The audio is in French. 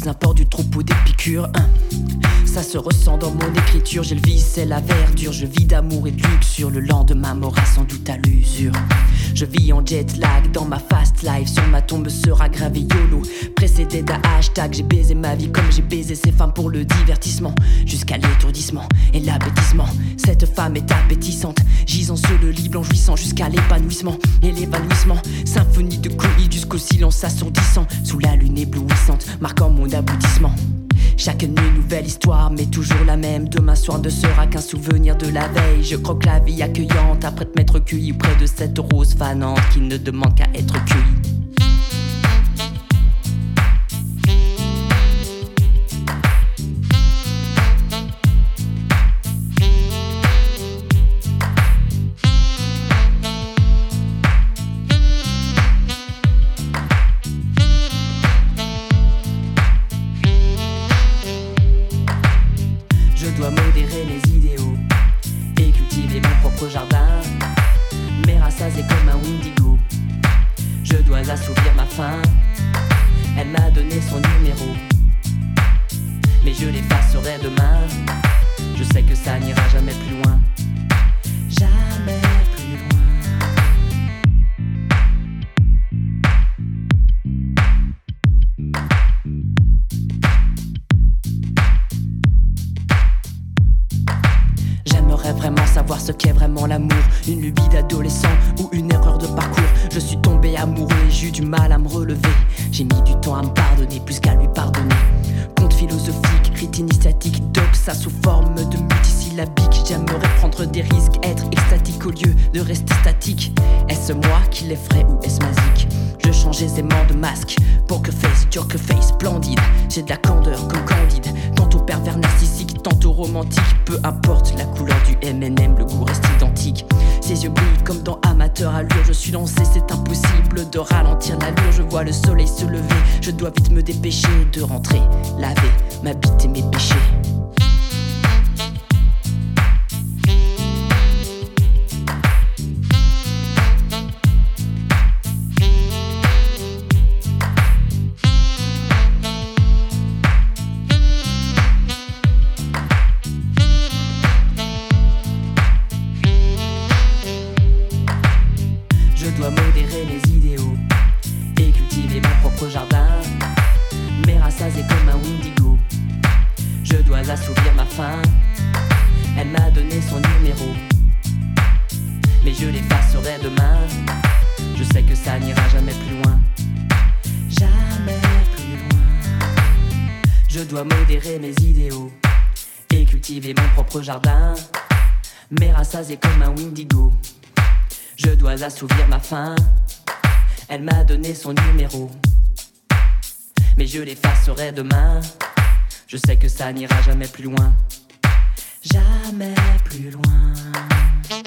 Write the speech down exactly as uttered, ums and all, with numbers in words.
les imports du troupeau d'Épicure, hein. Ça se ressent dans mon écriture, j'ai le vice et la verdure. Je vis d'amour et de luxure, le lendemain m'aura sans doute à l'usure. Je vis en jet lag dans ma fast life, sur ma tombe sera gravé YOLO, précédé d'un hashtag. J'ai baisé ma vie comme j'ai baisé ces femmes pour le divertissement, jusqu'à l'étourdissement et l'abêtissement. Cette femme est appétissante, gisant sur le lit blanc jouissant jusqu'à l'épanouissement et l'évanouissement. Symphonie de colis jusqu'au silence assourdissant, sous la lune éblouissante, marquant mon aboutissement. Chaque nuit nouvelle histoire, mais toujours la même. Demain soir ne sera qu'un souvenir de la veille. Je croque la vie accueillante après de m'être cueilli près de cette rose fanante qui ne demande qu'à être cueillie. Je dois modérer mes idéaux et cultiver mon propre jardin, mais rassasié comme un Windigo. Je dois assouvir ma faim, elle m'a donné son numéro, mais je l'effacerai demain. Je sais que ça n'ira jamais plus loin, jamais plus loin. J'aimerais vraiment savoir ce qu'est vraiment l'amour, une lubie d'adolescent ou une erreur de parcours. Je suis tombé amoureux et j'ai eu du mal à me relever. J'ai mis du temps à me pardonner plus qu'à lui pardonner. Conte philosophique, rite initiatique, doxa sous forme de multisyllabique. J'aimerais prendre des risques, être extatique au lieu de rester statique. Est-ce moi qui l'effraie ou est-ce magique? Je change aisément de masque, poker face, joker face, splendide. J'ai de la candeur comme Candide, tantôt pervers narcissique, tantôt romantique. Peu importe la couleur du M and M, le goût reste identique. Ses yeux brillent comme dans Amateur Allure. Je suis lancé, c'est impossible de ralentir l'allure. Je vois le soleil se lever, je dois vite me dépêcher de rentrer, laver ma bite et mes péchés. Je dois modérer mes idéaux et cultiver mon propre jardin, mais rassasié comme un Windigo. Je dois assouvir ma faim, elle m'a donné son numéro, mais je l'effacerai demain. Je sais que ça n'ira jamais plus loin, jamais plus loin. Je dois modérer mes idéaux et cultiver mon propre jardin, mais rassasié comme un Windigo. Je dois assouvir ma faim, elle m'a donné son numéro, mais je l'effacerai demain. Je sais que ça n'ira jamais plus loin, jamais plus loin.